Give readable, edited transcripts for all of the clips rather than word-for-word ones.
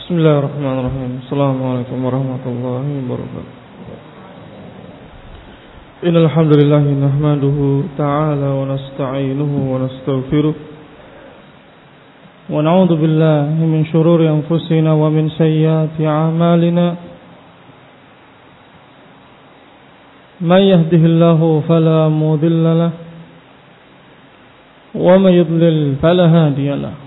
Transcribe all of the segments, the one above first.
Bismillahirrahmanirrahim. Assalamualaikum warahmatullahi wabarakatuh. Innal hamdalillah nahmaduhu ta'ala wa nasta'inuhu wa nastaghfiruh wa na'udzu billahi min shururi anfusina wa min sayyiati a'malina. May yahdihillahu fala mudilla lahu wa may yudlil fala hadiya lahu.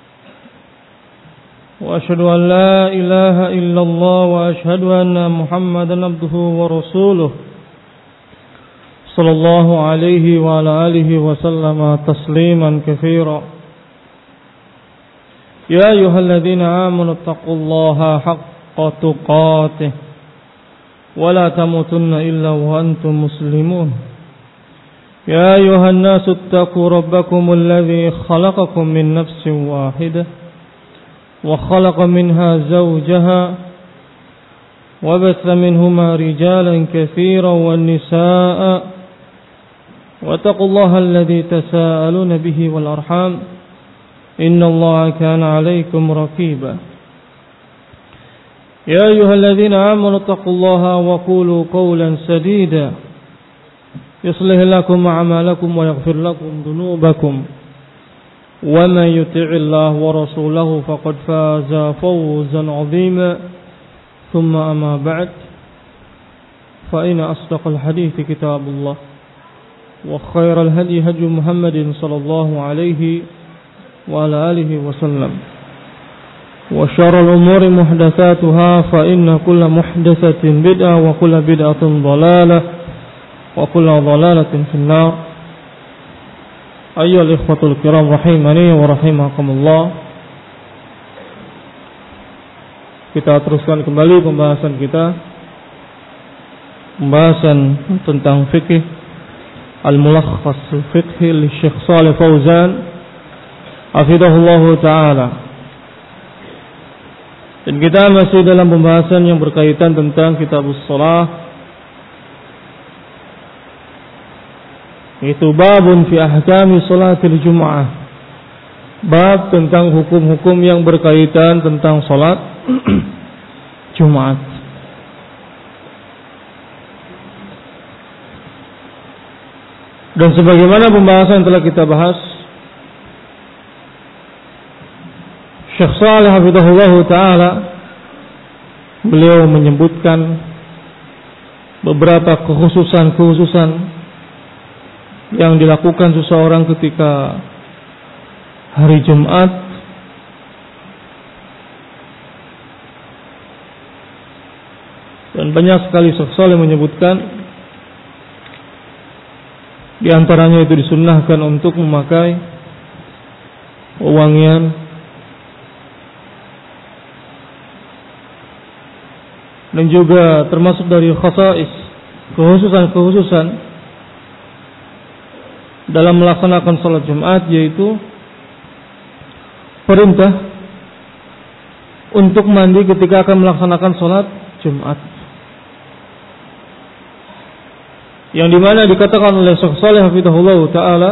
وأشهد أن لا إله إلا الله وأشهد أن محمدا عبده ورسوله صلى الله عليه وعلى آله وسلم تسليما كثيرا. يا أيها الذين آمنوا اتقوا الله حق تقاته ولا تموتن إلا وأنتم مسلمون. يا أيها الناس اتقوا ربكم الذي خلقكم من نفس واحدة وخلق منها زوجها وبث منهما رجالا كثيرا والنساء واتقوا الله الذي تساءلون به والأرحام إن الله كان عليكم رقيبا. يا أيها الذين آمنوا اتقوا الله وقولوا قولا سديدا يصلح لكم أعمالكم ويغفر لكم ذنوبكم ومن يطع الله ورسوله فقد فاز فوزا عظيما. ثم أما بعد فإن أصدق الحديث كتاب الله وخير الهدي هدي محمد صلى الله عليه وعلى آله وسلم وشر الأمور محدثاتها فإن كل محدثة بدعة وكل بدعة ضلالة وكل ضلالة في النار. Ayyuhal ikhwatul kiram rahimani wa rahimakumullah. Kita teruskan kembali pembahasan kita, pembahasan tentang fikih al-mulakhas al-fiqhi li Syekh Shalih Fauzan hafizahullahu ta'ala. Dan kita masih dalam pembahasan yang berkaitan tentang kitabus shalah, itu babun fi ahkami sholatil jum'ah, bab tentang hukum-hukum yang berkaitan tentang sholat Jumat. Dan sebagaimana pembahasan yang telah kita bahas, Syekh Shalih hafizahullah ta'ala beliau menyebutkan beberapa kekhususan yang dilakukan seseorang ketika hari Jumat, dan banyak sekali Syekh Shalih menyebutkan di antaranya itu disunnahkan untuk memakai wewangian, dan juga termasuk dari khasais, kekhususan dalam melaksanakan salat Jumat, yaitu perintah untuk mandi ketika akan melaksanakan salat Jumat, yang dimana dikatakan oleh Syekh Shalih hafizahullah ta'ala,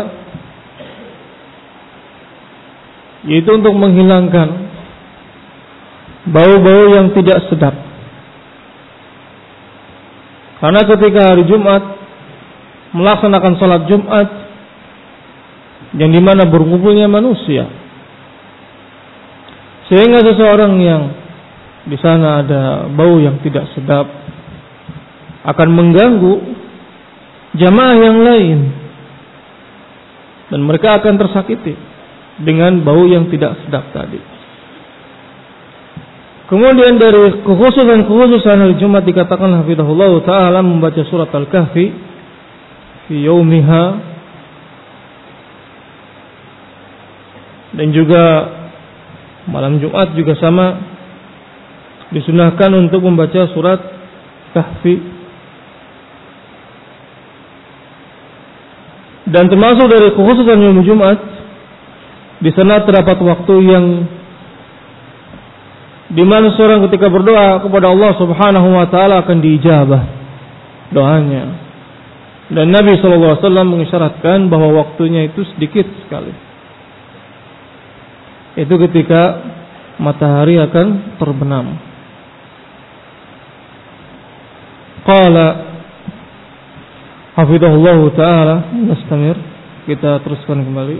yaitu untuk menghilangkan bau-bau yang tidak sedap. Karena ketika hari Jumat melaksanakan salat Jumat, yang dimana berkumpulnya manusia, sehingga seseorang yang di sana ada bau yang tidak sedap akan mengganggu jamaah yang lain, dan mereka akan tersakiti dengan bau yang tidak sedap tadi. Kemudian dari kekhususan hari Jumat dikatakan hafizahullah ta'ala membaca surat Al-Kahfi fi yaumiha, dan juga malam Jumat juga sama disunahkan untuk membaca surat Kahfi. Dan termasuk dari kekhususan yaum Jumat, di sana terdapat waktu yang di mana seorang ketika berdoa kepada Allah Subhanahu wa taala akan diijabah doanya. Dan Nabi sallallahu alaihi wasallam mengisyaratkan bahwa waktunya itu sedikit sekali. Itu ketika matahari akan terbenam. Qala hafidhahullah ta'ala. Nastamir, kita teruskan kembali.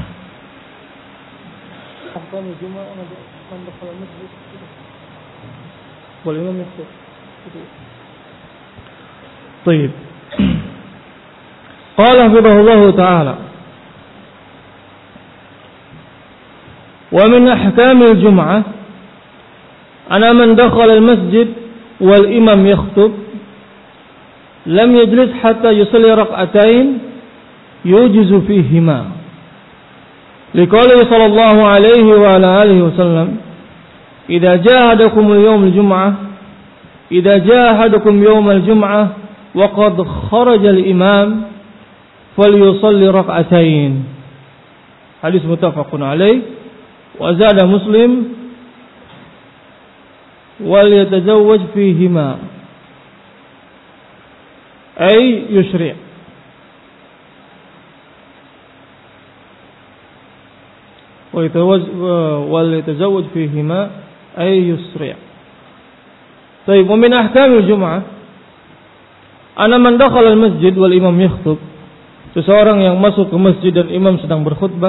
Baik. Qala hafidhahullah ta'ala. Wa min ahkamil jum'ah ana man dakhala al-masjid wal imam yakhutub lam yajlis hatta yusalli rak'atain yujizu fihima. Liqaulihi sallallahu alaihi wa ala alihi wasallam, idza jahadakum yawm al-jum'ah idza jahadakum yawm al-jum'ah wa qad kharaja al-imam falyusalli rak'atain. Hadis muttafaqun alaih. Wa zada Muslim wal yatazawwaj fihima ay yusri'. Wal yatazawwaj fihima ay yusri'. Baik, min ahkamil jum'ah ana man dakhala al-masjid wal imam yakhutub. Seseorang yang masuk ke masjid dan imam sedang berkhutbah,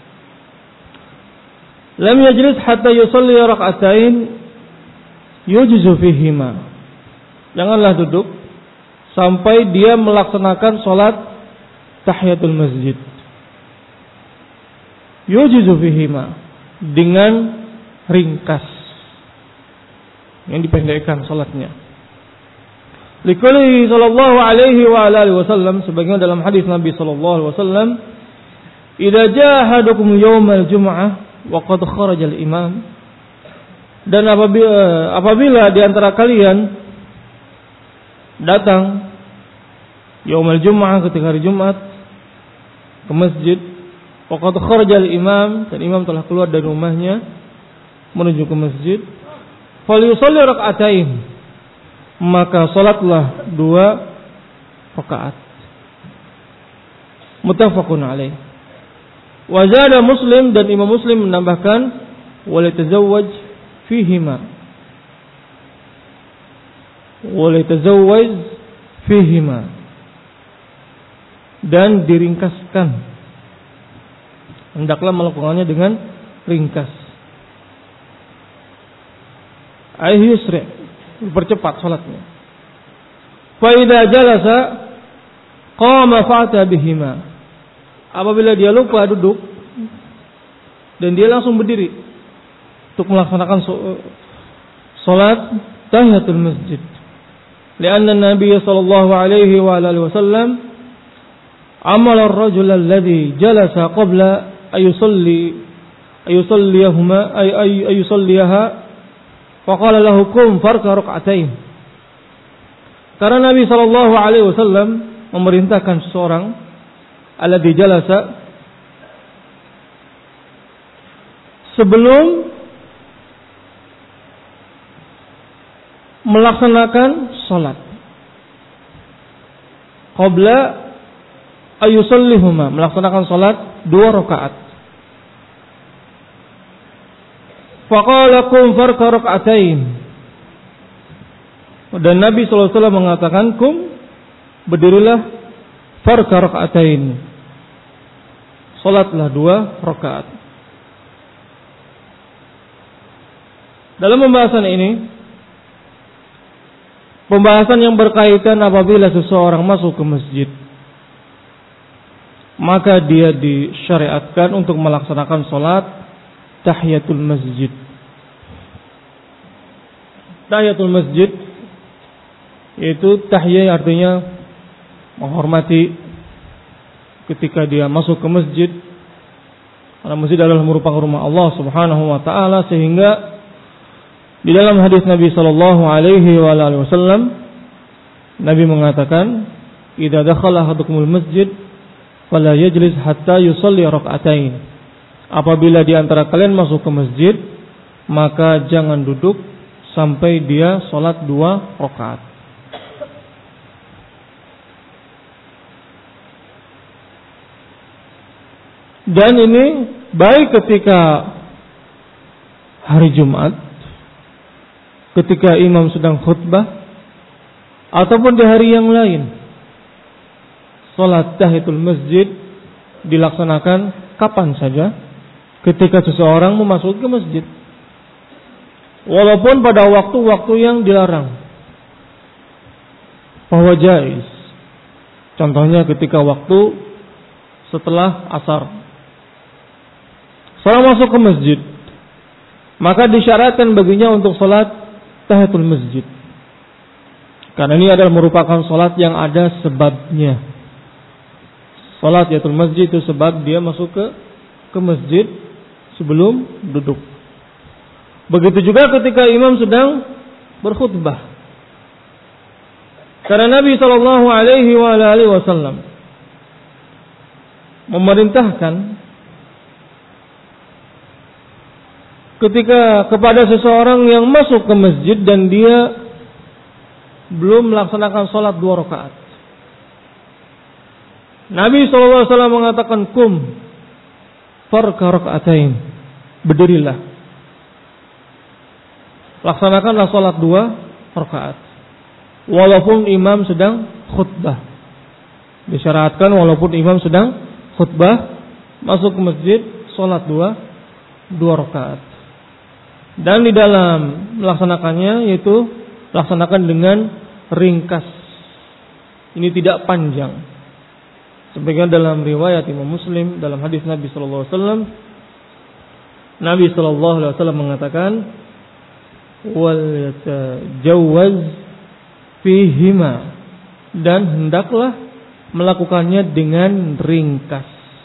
lam yajlis hatta yusalli rak'atain yujizu fihima. Janganlah duduk sampai dia melaksanakan salat tahiyatul masjid. Yujizu fihima, dengan ringkas, yang dipendekkan salatnya. Liqaulihi sallallahu alaihi wa alihi wasallam, sebagaimana dalam hadis Nabi sallallahu alaihi wasallam, idza jahadukum yaumal jum'ah wa qad kharaja al-imam. Dan apabila di antara kalian datang yaumul jum'ah, ketika hari Jumat, ke masjid, wa qad kharaja al-imam, dan imam telah keluar dari rumahnya menuju ke masjid, falyusalli rak'atain, maka salatlah 2 rakaat. Muttafaqun alaih. Wa zada Muslim, dan Imam Muslim menambahkan wal yatazawwaj fihima. Wal yatazawwaj fihima, dan diringkaskan. Hendaklah melakukannya dengan ringkas. Ay yusri', dipercepat salatnya. Fa idza jalasa qama fa'ata bihima. Apabila dia lupa duduk dan dia langsung berdiri untuk melaksanakan salat tahiyatul masjid. Lianna Nabi sallallahu alaihi wa alihi wasallam amala ar-rajul alladhi jalasa qabla ayusalliyaha faqala lahu qum farka rak'atain. Karena Nabi sallallahu alaihi wasallam memerintahkan seseorang alladhi jalasa, sebelum melaksanakan salat, qabla ayusallihuma, melaksanakan salat 2 rakaat, faqala qum farka rak'atain, dan Nabi sallallahu alaihi wasallam mengatakan qum, berdirilah, farka rak'atain, salatlah 2 rakaat. Dalam pembahasan ini, pembahasan yang berkaitan apabila seseorang masuk ke masjid, maka dia disyariatkan untuk melaksanakan salat tahiyatul masjid. Tahiyatul masjid itu tahiyah, artinya menghormati ketika dia masuk ke masjid. Karena masjid adalah merupakan rumah Allah Subhanahu wa taala, sehingga di dalam hadis Nabi sallallahu alaihi wa alihi wasallam, Nabi mengatakan, "Idza dakhala ahadukumul masjid fala yajlis hatta yusalli rak'atain." Apabila di antara kalian masuk ke masjid, maka jangan duduk sampai dia salat 2 rakaat. Dan ini baik ketika hari Jumat ketika imam sedang khutbah ataupun di hari yang lain. Salat tahiyatul masjid dilaksanakan kapan saja ketika seseorang memasuki masjid, walaupun pada waktu-waktu yang dilarang. Bahwa jaiz. Contohnya ketika waktu setelah asar. Seorang masuk ke masjid, maka disyaratkan baginya untuk salat tahiyatul masjid. Karena ini adalah merupakan salat yang ada sebabnya. Salat tahiyatul masjid itu sebab dia masuk ke masjid sebelum duduk. Begitu juga ketika imam sedang berkhutbah. Karena Nabi sallallahu alaihi wasallam memerintahkan ketika kepada seseorang yang masuk ke masjid dan dia belum melaksanakan salat 2 rakaat. Nabi sallallahu alaihi wasallam mengatakan kum farka rakaatain. Berdirilah. Laksanakanlah salat 2 rakaat. Walaupun imam sedang khutbah. Disyaratkan walaupun imam sedang khutbah, masuk ke masjid, salat 2 rakaat. Dan di dalam melaksanakannya yaitu laksanakan dengan ringkas. Ini tidak panjang. Sebagaimana dalam riwayat Imam Muslim dalam hadis Nabi sallallahu alaihi wasallam, Nabi sallallahu alaihi wasallam mengatakan wal yatajawwaz fihima, dan hendaklah melakukannya dengan ringkas.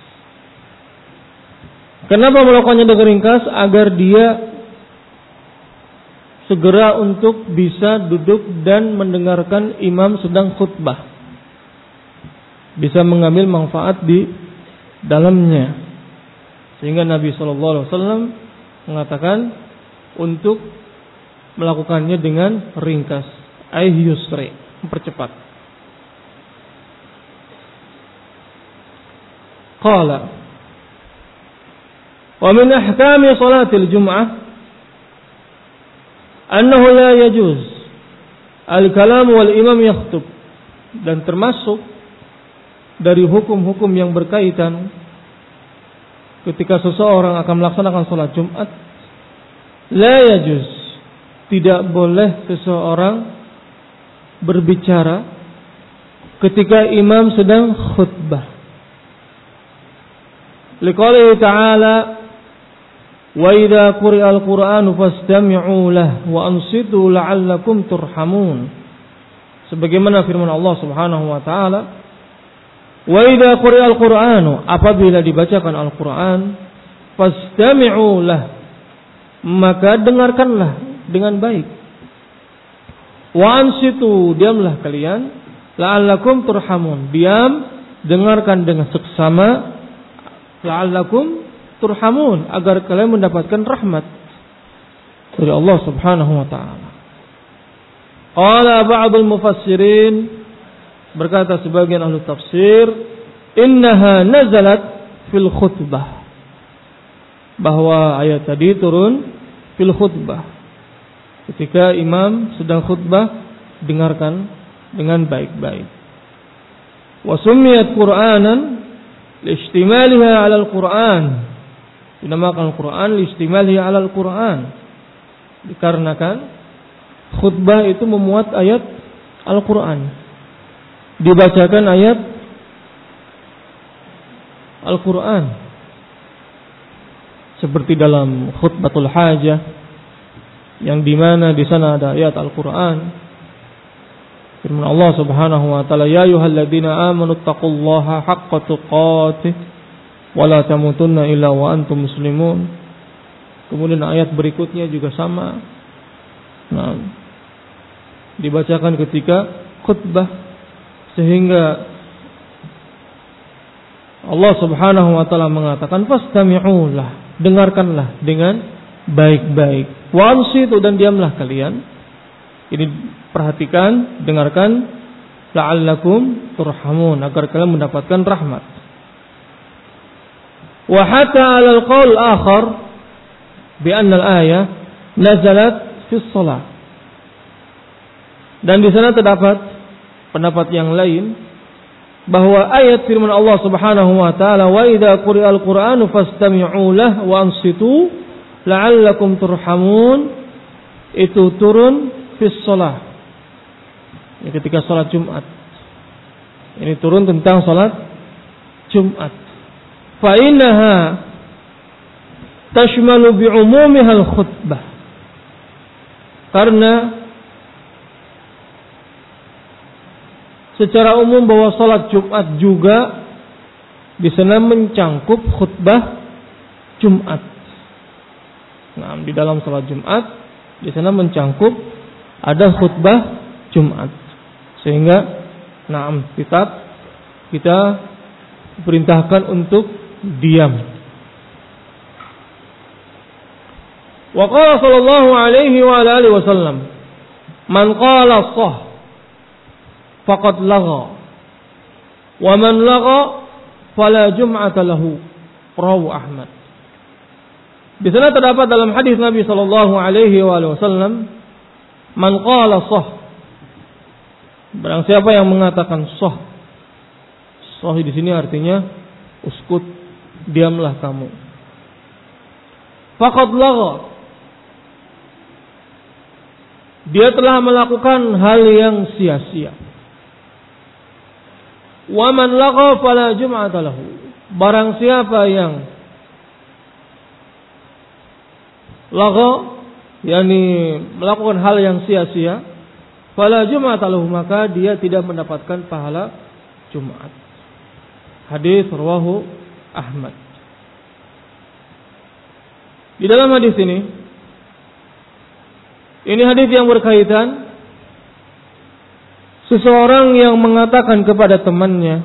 Kenapa melakukannya dengan ringkas? Agar dia segera untuk bisa duduk dan mendengarkan imam sedang khutbah, bisa mengambil manfaat di dalamnya. Sehingga Nabi SAW mengatakan untuk melakukannya dengan ringkas, ay yusri, mempercepat. Qala wa min ahkami salatil jum'ah annahu la yajuz al-kalam wal imam yakhutub, dan termasuk dari hukum-hukum yang berkaitan ketika seseorang akan melaksanakan salat Jumat, la yajuz, tidak boleh seseorang berbicara ketika imam sedang khutbah. Liqaulihi ta'ala wa idza quri'al qur'anu fastami'u lahu wa ansitu la'allakum turhamun. Sebagaimana firman Allah Subhanahu wa taala, wa idza quri'al qur'anu, apabila dibacakan Al-Qur'an, fastami'u lahu, maka dengarkanlah dengan baik. Wa ansitu, diamlah kalian, la'allakum turhamun, diam, dengarkan dengan seksama, la'allakum turhamun, agar kalian mendapatkan rahmat dari Allah Subhanahu wa taala. Qala ba'dul mufassirin, berkata sebagian ahli tafsir, innaha nazalat fil khutbah, bahwa ayat tadi turun fil khutbah, ketika imam sedang khutbah, dengarkan dengan baik-baik. Wa summiyat Qur'anan listimaliha 'ala al-Qur'an, dinamakan Al-Qur'an listimaliha 'ala al-Qur'an, dikarenakan khutbah itu memuat ayat Al-Qur'an, dibacakan ayat Al-Qur'an, seperti dalam khutbatul hajah, yang dimana di sana ada ayat Al-Qur'an. Firman Allah Subhanahu wa taala, ya ayyuhalladzina amanu taqullaha haqqa tuqatih wa la tamutunna illa wa antum muslimun. Kemudian ayat berikutnya juga sama. Nah, dibacakan ketika khutbah, sehingga Allah Subhanahu wa taala mengatakan fastami'u lah, dengarkanlah dengan baik-baik. Wa ansitu, dan diamlah kalian. Ini perhatikan, dengarkan, la'allakum turhamun, agar kalian mendapatkan rahmat. Wa hatta 'alal qaul akhar, bi anna al-ayah nazalat fi shalah. Dan di sana terdapat pendapat yang lain bahwa ayat firman Allah Subhanahu wa taala, wa idza quri'al qur'anu fastami'u lahu wa ansitu la'allakum turhamun, itu turun fi shalah. Ketika salat Jumat. Ini turun tentang salat Jumat. Fa innaha tashmalu bi umumiha al-khutbah. Karena secara umum bahwa salat Jumat juga di sana mencangkup khutbah Jumat. Nah, di dalam salat Jumat di sana mencangkup ada khutbah Jumat. Sehingga kita perintahkan untuk diam. Wa qala sallallahu alaihi wa alihi wasallam, man qala shah faqad lagha wa man lagha fala jum'ata lahu, rawahu Ahmad. Di sana terdapat dalam hadis Nabi sallallahu alaihi wasallam, man qala shah, barang siapa yang mengatakan shah. Shah di sini artinya uskut, diamlah kamu. Faqad lagha, dia telah melakukan hal yang sia-sia. Wa man lagha fala jum'ata lahu, barang siapa yang lagha, yakni melakukan hal yang sia-sia, fala jum'ata lahu, maka dia tidak mendapatkan pahala Jumat. Hadis rawahu Ahmad. Di dalam hadis ini hadis yang berkaitan seseorang yang mengatakan kepada temannya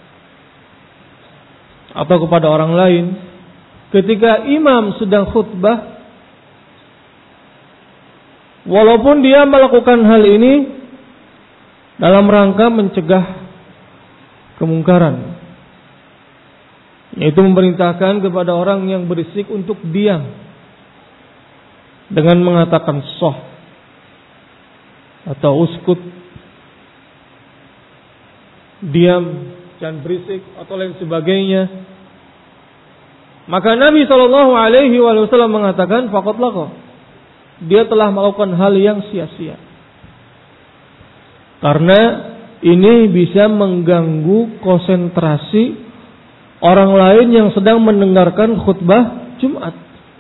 atau kepada orang lain ketika imam sedang khutbah, walaupun dia melakukan hal ini dalam rangka mencegah kemungkaran, yaitu memerintahkan kepada orang yang berisik untuk diam dengan mengatakan shah atau uskut, diam, jangan berisik atau lain sebagainya. Maka Nabi SAW mengatakan faqad lagha, dia telah melakukan hal yang sia-sia. Karena ini bisa mengganggu konsentrasi orang lain yang sedang mendengarkan khutbah Jumat.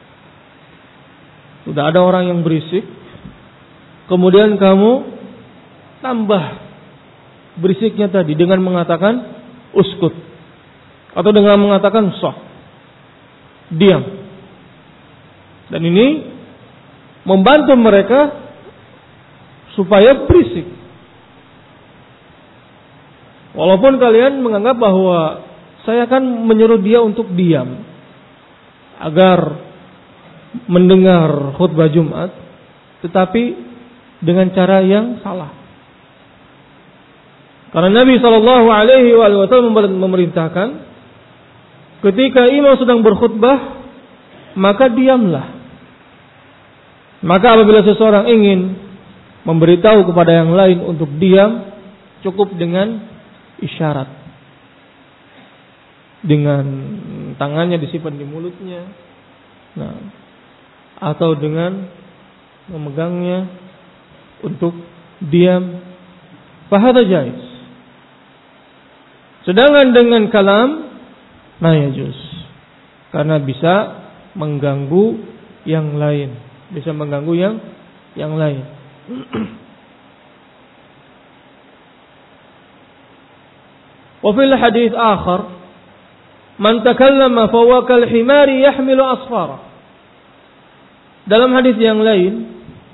Sudah ada orang yang berisik, kemudian kamu tambah berisiknya tadi dengan mengatakan uskut atau dengan mengatakan shah, diam. Dan ini membantu mereka supaya berisik. Walaupun kalian menganggap bahwa saya akan menyuruh dia untuk diam agar mendengar khutbah Jumat, tetapi dengan cara yang salah. Karena Nabi SAW memerintahkan ketika imam sedang berkhutbah, maka diamlah. Maka apabila seseorang ingin memberitahu kepada yang lain untuk diam, cukup dengan isyarat, dengan tangannya disimpan di mulutnya, atau dengan memegangnya untuk diam, fahadha jaiz. Sedangkan dengan kalam la yajuz, karena bisa mengganggu yang lain, bisa mengganggu yang lain. Wa fil hadits akhar, man takallama fa huwa kal himari yahmilu asfara. Dalam hadis yang lain,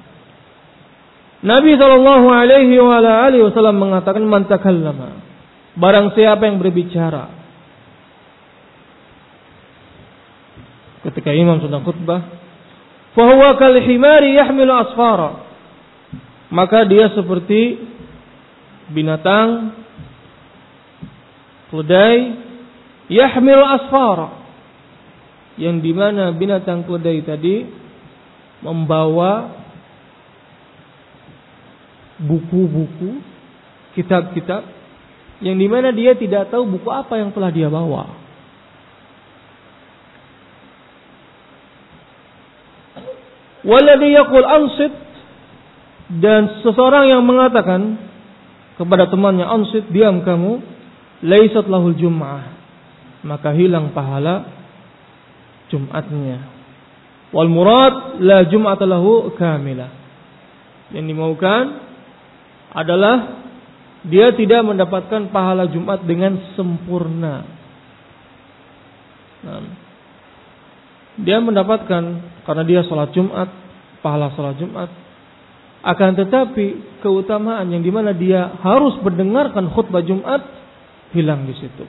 Nabi SAW mengatakan man takallama, barang siapa yang berbicara ketika imam sedang khutbah, fa huwa kal himari yahmilu asfara, maka dia seperti binatang keledai yahmilu asfara, yang dimana binatang keledai tadi membawa buku-buku, kitab-kitab yang dimana dia tidak tahu buku apa yang telah dia bawa. Walladhi yaqul ansit, dan seseorang yang mengatakan kepada temannya, ansit, diam kamu, laisat lahul jum'ah, maka hilang pahala Jumatnya. Wal murad la jum'ata lahu kamilah, yang dimaukan adalah dia tidak mendapatkan pahala Jumat dengan sempurna. Dia mendapatkan karena dia sholat Jumat, pahala sholat Jumat. Akan tetapi keutamaan yang dimana dia harus mendengarkan khutbah Jumat hilang di situ.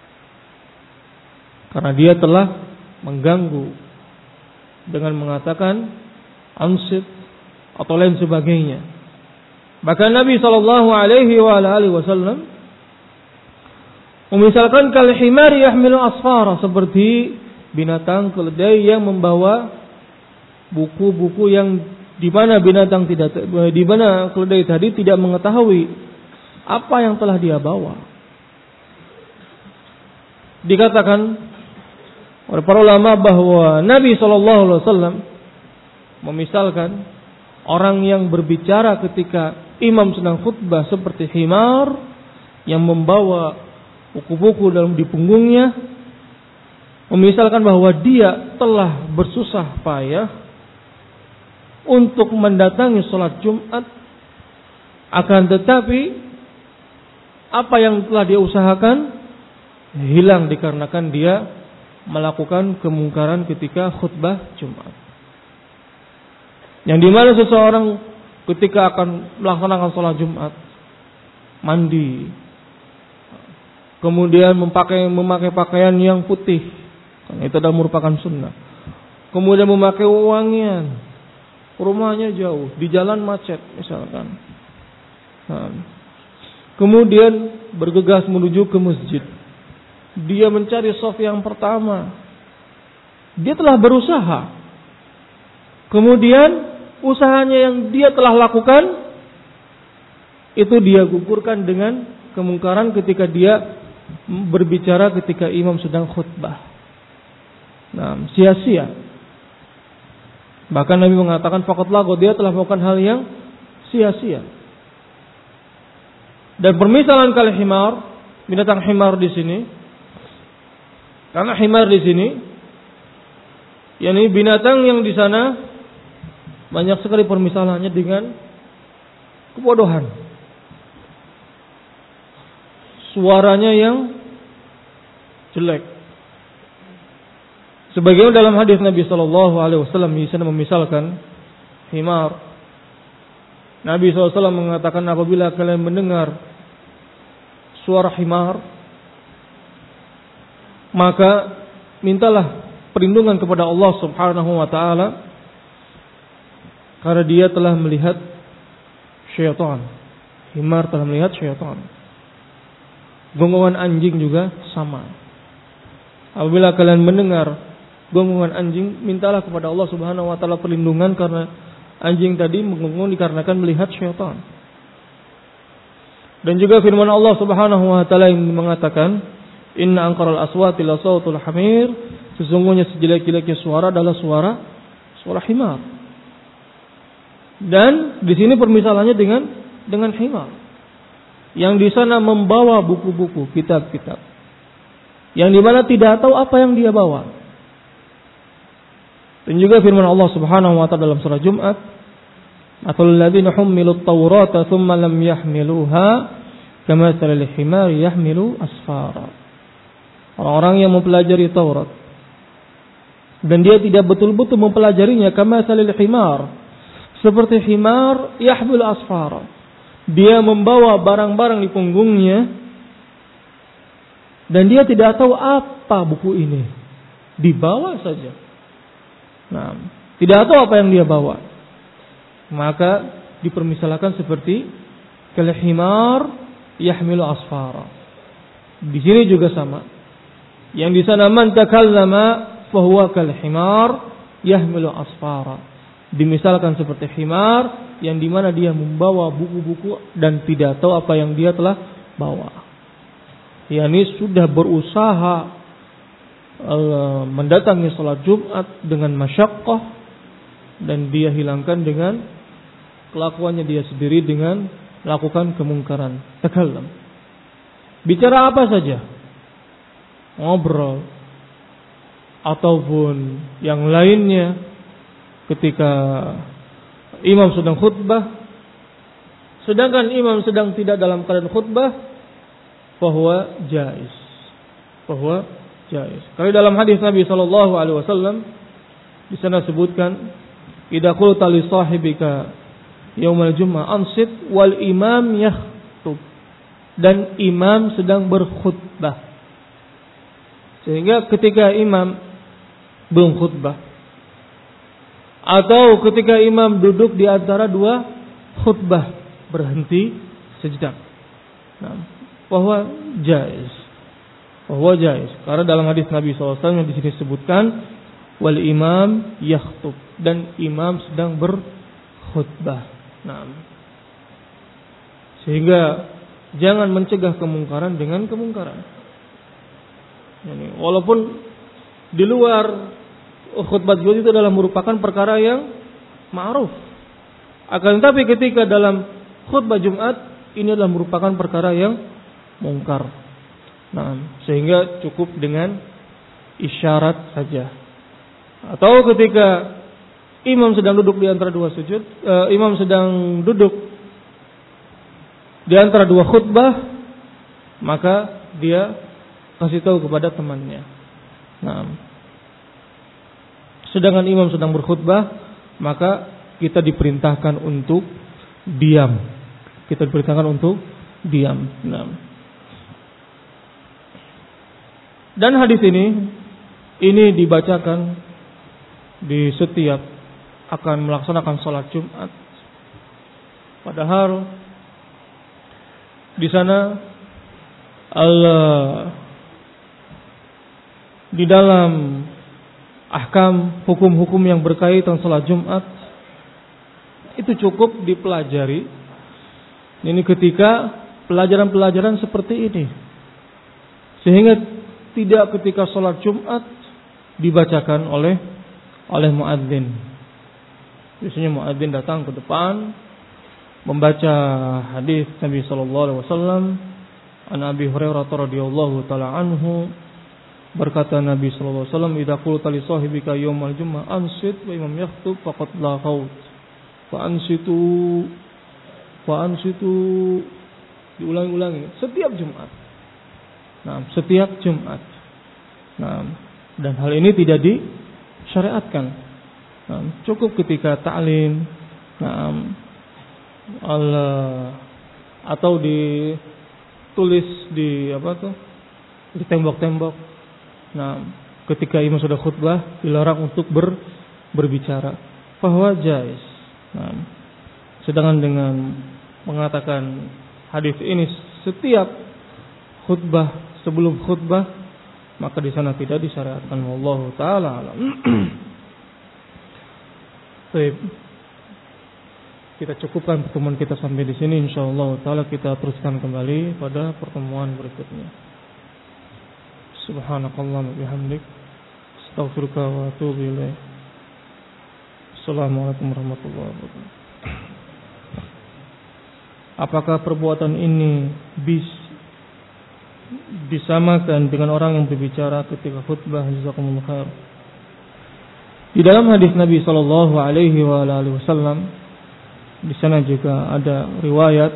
Karena dia telah mengganggu dengan mengatakan ansit atau lain sebagainya. Bahkan Nabi SAW memisalkan kal himari yahmilu asfara, seperti binatang keledai yang membawa buku-buku yang di mana di mana keledai tadi tidak mengetahui apa yang telah dia bawa. Dikatakan oleh para ulama bahwa Nabi SAW memisalkan orang yang berbicara ketika imam sedang khutbah seperti himar yang membawa buku-buku di punggungnya, memisalkan bahwa dia telah bersusah payah untuk mendatangi sholat Jumat, akan tetapi apa yang telah dia usahakan hilang dikarenakan dia melakukan kemungkaran ketika khutbah Jumat. Yang dimana seseorang ketika akan melaksanakan sholat Jumat, mandi, kemudian memakai pakaian yang putih, karena itu adalah merupakan sunnah. Kemudian memakai wangian, rumahnya jauh, di jalan macet misalkan. Kemudian bergegas menuju ke masjid. Dia mencari shaf yang pertama. Dia telah berusaha. Kemudian usahanya yang dia telah lakukan itu dia gugurkan dengan kemungkaran ketika dia berbicara ketika imam sedang khutbah. Nah, sia-sia. Bahkan Nabi mengatakan faqad lago, dia telah melakukan hal yang sia-sia. Dan permisalan kal himar, binatang himar di sini, karena himar di sini yakni binatang yang di sana banyak sekali permisalannya dengan kebodohan. Suaranya yang jelek. Sebagaimana dalam hadis Nabi SAW di sana memisalkan himar. Nabi SAW mengatakan apabila kalian mendengar suara himar, maka mintalah perlindungan kepada Allah Subhanahu wa taala, karena dia telah melihat syaitan. Himar telah melihat syaitan. Gonggongan anjing juga sama. Apabila kalian mendengar gonggongan anjing, mintalah kepada Allah Subhanahu wa taala perlindungan, karena anjing tadi menggonggong dikarenakan melihat syaitan. Dan juga firman Allah Subhanahu wa taala yang mengatakan, inna anqaral aswati la sautul hamir, sesungguhnya sejelek-jeleknya suara adalah suara himar. Dan di sini permisalannya dengan himar yang di sana membawa buku-buku, kitab-kitab, yang di mana tidak tahu apa yang dia bawa. Dan juga firman Allah Subhanahu wa taala dalam surah Jumat, "Matalul ladzina hummilut Taurata tsumma lam yahmiluha kamatsalil himari yahmilu asfara." Orang-orang yang mempelajari Taurat dan dia tidak betul-betul mempelajarinya, kamatsalil himar, seperti himar yahmilu asfara, dia membawa barang-barang di punggungnya dan dia tidak tahu apa buku ini, dibawa saja. Nah, tidak tahu apa yang dia bawa, maka dipermisalkan seperti kal himar yahmilu asfara. Di sini juga sama. Yang di sana man takallama fa huwa kal himar yahmilu asfara. Dimisalkan seperti himar yang dimana dia membawa buku-buku dan tidak tahu apa yang dia telah bawa. Yani sudah berusaha mendatangi salat Jumat dengan masyaqqah dan dia hilangkan dengan kelakuannya dia sendiri dengan melakukan kemungkaran. Takallam. Bicara apa saja. Ngobrol ataupun yang lainnya ketika imam sedang khutbah, sedangkan imam sedang tidak dalam keadaan khutbah, bahwa jaiz. Kalau dalam hadis Nabi sallallahu alaihi wasallam di sana sebutkan, idza qulta li sahibika yaumal jumu'ah ansit wal imam yakhutub, dan imam sedang berkhutbah. Sehingga ketika imam belum khutbah atau ketika imam duduk di antara dua khutbah, berhenti sejenak. Bahwa jaiz. Karena dalam hadis Nabi SAW yang di sini disebutkan wal imam yakhtub, dan imam sedang berkhutbah. Sehingga jangan mencegah kemungkaran dengan kemungkaran. Walaupun di luar khutbah Jumat itu adalah merupakan perkara yang ma'ruf. Akan tetapi ketika dalam khutbah Jumat ini adalah merupakan perkara yang mungkar. Sehingga cukup dengan isyarat saja. Atau ketika imam sedang duduk di antara dua sujud, imam sedang duduk di antara dua khutbah, maka dia kasih tahu kepada temannya. Sedangkan imam sedang berkhutbah, maka kita diperintahkan untuk diam. Dan hadis ini dibacakan di setiap akan melaksanakan sholat Jumat. Padahal di sana Allah di dalam ahkam hukum-hukum yang berkaitan sholat Jumat itu cukup dipelajari. Ini ketika pelajaran-pelajaran seperti ini, sehingga tidak ketika sholat Jumat dibacakan oleh muadzin. Biasanya muadzin datang ke depan membaca hadis Nabi sallallahu alaihi wasallam. An Abi Hurairah radhiyallahu taala anhu, berkata Nabi sallallahu alaihi wasallam, "Idza qulta li sahibika yaumal jumu'ah ansit wa imam yakhutub faqad la qaut." Fa ansitu diulangi setiap Jumat. Setiap Jumat. Dan hal ini tidak disyariatkan. Cukup ketika ta'lim, atau ditulis di di tembok-tembok. Ketika imam sudah khutbah dilarang untuk berbicara. Bahwa jaiz. Sedangkan dengan mengatakan hadis ini setiap khutbah sebelum khutbah, maka di sana tidak disyariatkan. Wallahu taala alam. Baik. Kita cukupkan pertemuan kita sampai di sini. Insyaallah taala kita teruskan kembali pada pertemuan berikutnya. Subhanakallahumma bihamdik, astaghfiruka wa atubu ilaik. Assalamualaikum warahmatullahi wabarakatuh. Apakah perbuatan ini disamakan dengan orang yang berbicara ketika khutbah? Jazakumullah khair. Di dalam hadis Nabi sallallahu alaihi wasallam di sana juga ada riwayat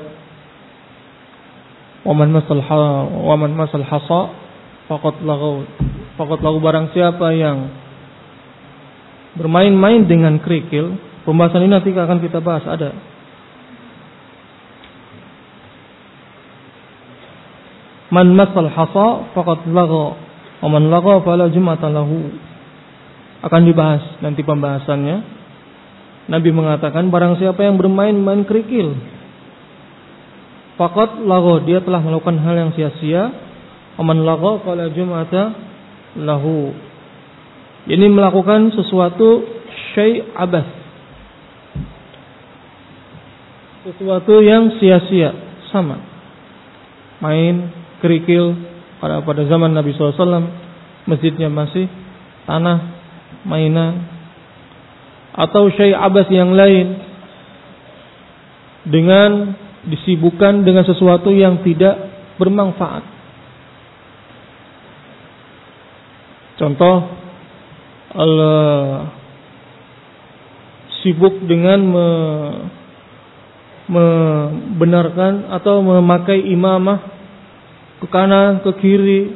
wa man masal hasa faqad lagu, barang siapa yang bermain-main dengan kerikil. Pembahasan ini nanti akan kita bahas. Ada man masal hasa faqad lagha wa man lagha fala jum'ata lahu. Akan dibahas nanti pembahasannya. Nabi mengatakan barang siapa yang bermain-main kerikil, faqad lagha, dia telah melakukan hal yang sia-sia. Wa man lagha fala jum'ata lahu. Ini melakukan sesuatu syai' abas, sesuatu yang sia-sia, sama. Main, kerikil, pada zaman Nabi SAW, masjidnya masih tanah, mainan, atau syai' abas yang lain, dengan disibukkan dengan sesuatu yang tidak bermanfaat. Contoh, sibuk dengan membenarkan atau memakai imamah ke kanan, ke kiri,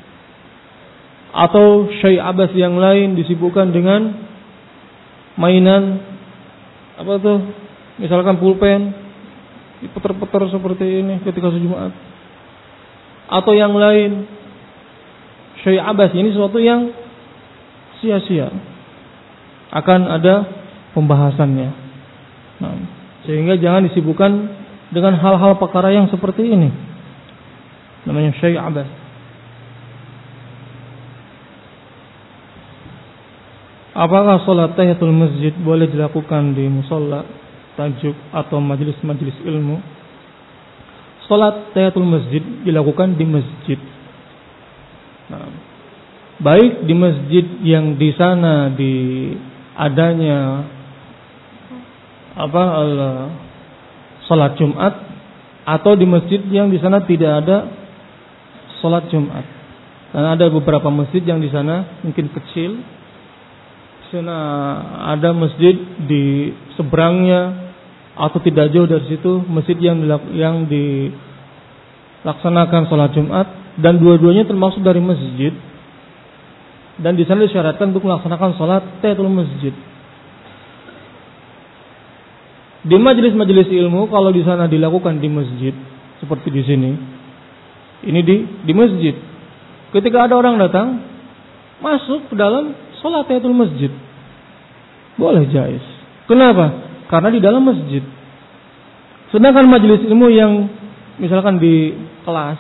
atau syai' abas yang lain, disibukkan dengan mainan apa tuh, misalkan pulpen diputar-putar seperti ini ketika Jumat, atau yang lain. Syai' abas ini sesuatu yang sia-sia, akan ada pembahasannya. Nah, sehingga jangan disibukkan dengan hal-hal perkara yang seperti ini, namanya syai' abas. Apakah salat tahiyatul masjid boleh dilakukan di musalla, tajuk, atau majelis-majelis ilmu? Salat tahiyatul masjid dilakukan di masjid. Nah, baik di masjid yang di sana di adanya salat Jumat, atau di masjid yang di sana tidak ada salat Jumat. Karena ada beberapa masjid yang di sana mungkin kecil. Di sana ada masjid di seberangnya atau tidak jauh dari situ masjid yang dilaksanakan salat Jumat, dan dua-duanya termasuk dari masjid, dan di sana disyaratkan untuk melaksanakan salat tahiyatul masjid. Di majelis-majelis ilmu, kalau di sana dilakukan di masjid seperti di sini, ini di masjid. Ketika ada orang datang, masuk ke dalam salat tahiyatul masjid, boleh, jaiz. Kenapa? Karena di dalam masjid. Sedangkan majelis ilmu yang misalkan di kelas,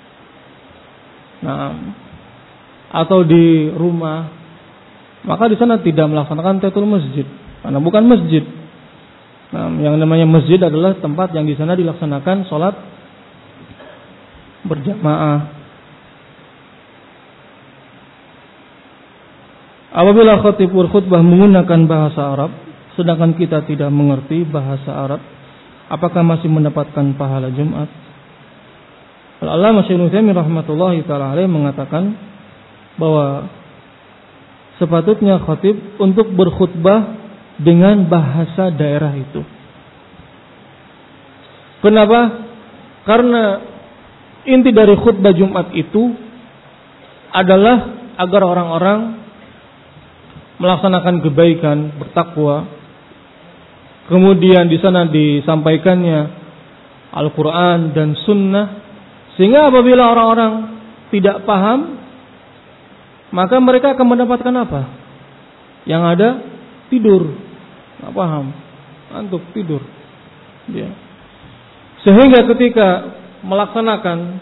nah, atau di rumah, maka di sana tidak melaksanakan tahiyatul masjid, karena bukan masjid. Nah, yang namanya masjid adalah tempat yang di sana dilaksanakan salat berjamaah. Apabila khatib berkhutbah menggunakan bahasa Arab, sedangkan kita tidak mengerti bahasa Arab, apakah masih mendapatkan pahala Jumat? Al-Allamah Syekh Utsaimin rahmatullahi taala alaih mengatakan bahwa sepatutnya khatib untuk berkhutbah dengan bahasa daerah itu. Kenapa? Karena inti dari khutbah Jumat itu adalah agar orang-orang melaksanakan kebaikan, bertakwa. Kemudian di sana disampaikannya Al-Quran dan Sunnah, sehingga apabila orang-orang tidak paham, maka mereka akan mendapatkan apa? Yang ada tidur, nggak paham, ngantuk, tidur. Ya. Sehingga ketika melaksanakan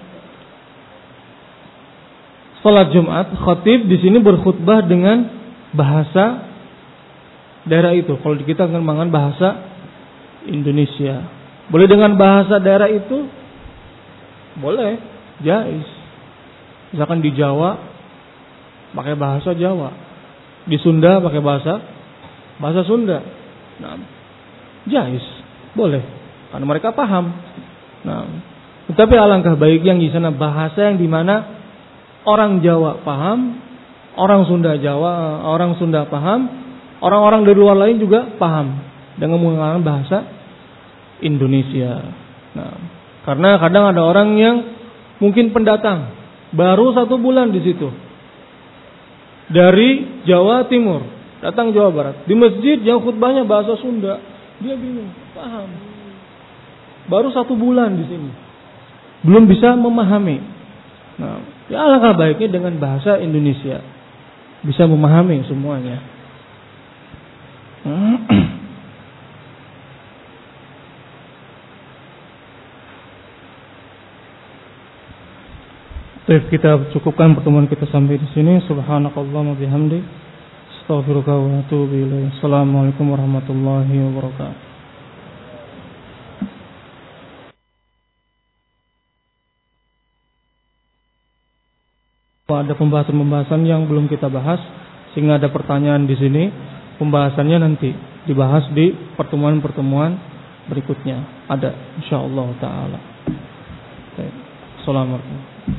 salat Jumat, khatib di sini berkhutbah dengan bahasa daerah itu. Kalau kita menggunakan bahasa Indonesia, boleh dengan bahasa daerah itu, boleh, jaiz. Misalkan di Jawa pakai bahasa Jawa, di Sunda pakai bahasa Sunda. Nah, jaiz, boleh, karena mereka paham. Nah, tetapi alangkah baik yang di sana bahasa yang dimana orang Jawa paham, orang Sunda paham, orang-orang dari luar lain juga paham dengan menggunakan bahasa Indonesia. Nah, karena kadang ada orang yang mungkin pendatang baru 1 bulan di situ, dari Jawa Timur datang Jawa Barat, di masjid yang khutbahnya bahasa Sunda, dia bingung, paham. Baru 1 bulan di sini, belum bisa memahami. Nah, ya alangkah baiknya dengan bahasa Indonesia, bisa memahami semuanya. Baik, kita cukupkan pertemuan kita sampai di sini. Subhanakallahumma bihamdik, astaghfiruka wa atubu ilaik. Assalamualaikum warahmatullahi wabarakatuh. Ada pembahasan-pembahasan yang belum kita bahas, sehingga ada pertanyaan di sini. Pembahasannya nanti dibahas di pertemuan-pertemuan berikutnya. Ada, insyaallah taala. Assalamualaikum.